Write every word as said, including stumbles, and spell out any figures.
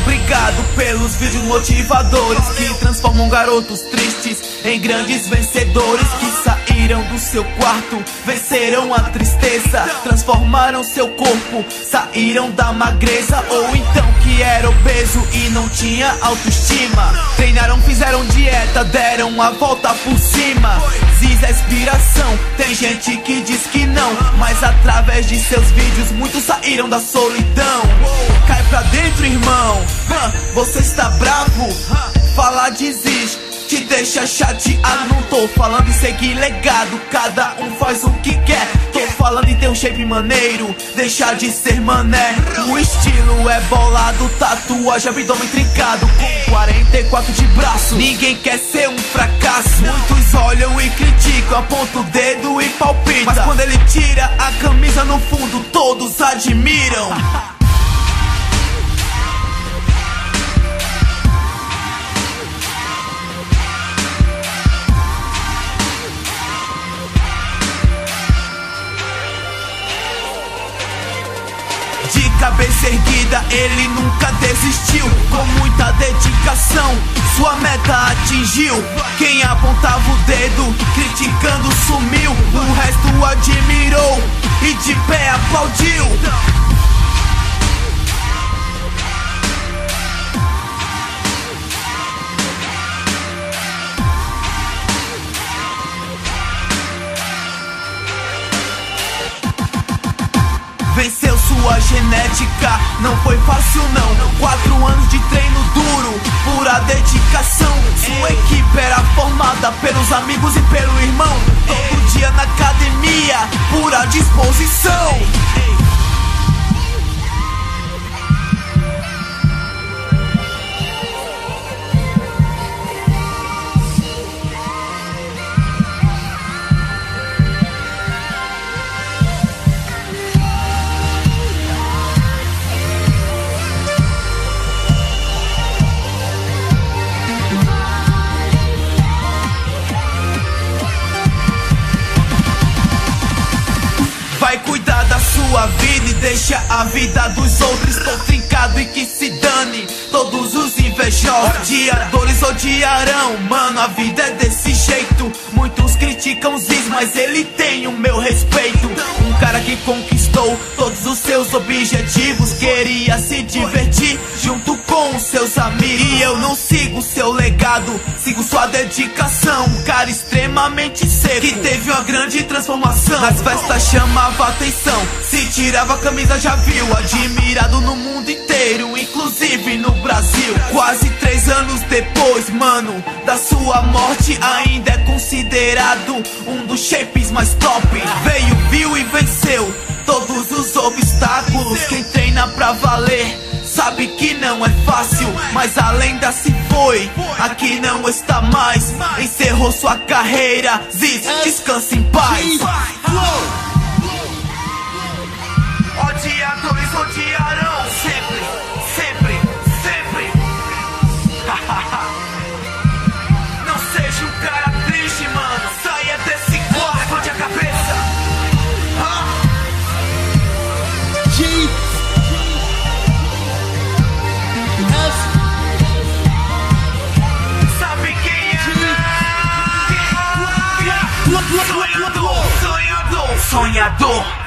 obrigado pelos vídeos motivadores que transformam garotos tristes em grandes vencedores, que saíram do seu quarto, venceram a tristeza, transformaram seu corpo, saíram da magreza. Ou então que era obeso e não tinha autoestima, treinaram, fizeram dieta, deram a volta por cima. Ziz é inspiração, tem gente que diz que não, mas através de seus vídeos muitos saíram da solidão. Cai pra dentro, irmão, você está bravo? Falar de Ziz te deixa chateado. Não tô falando em seguir legado, cada um faz o que quer. Tô falando em ter um shape maneiro, deixar de ser mané. O estilo é bolado, tatuagem, abdômen trincado, com quarenta e quatro de braço. Ninguém quer ser um fracasso. Muitos olham e criticam, apontam o dedo e palpitam, mas quando ele tira a camisa no fundo todos admiram. De cabeça erguida, ele nunca desistiu. Com muita dedicação, sua meta atingiu. Quem apontava o dedo, criticando sumiu. O resto admirou e de pé aplaudiu. Venceu sua genética, não foi fácil não. Quatro anos de treino duro, pura dedicação. Sua equipe era formada pelos amigos e pelo irmão. Todo dia na academia, pura disposição. Vai cuidar da sua vida e deixa a vida dos outros. Tô trincado e que se dane todos os invejosos. Odiadores odiarão, mano, a vida é desse jeito. Muitos criticam Ziz, mas ele tem o meu respeito. Um cara que conquistou todos os seus objetivos, queria se divertir junto com os seus amigos. E eu não sigo seu legado, sigo sua dedicação. Um cara extremamente seco, que teve uma grande transformação. Nas festas chamava atenção, se tirava a camisa já viu, admirado no mundo inteiro, inclusive no Brasil. Quase três anos depois, mano, da sua morte, ainda é considerado um dos shapes mais top. Veio, viu e venceu todos os obstáculos. Quem treina pra valer sabe que não é fácil, mas a lenda se foi, aqui não está mais. Encerrou sua carreira, Ziz, descanse em paz. Odiadores odiarão sempre, sempre, sempre. Não seja um cara triste, mano, saia desse quarto, explode a cabeça. G F Sabe quem é? Sonhador, sonhador, sonhador.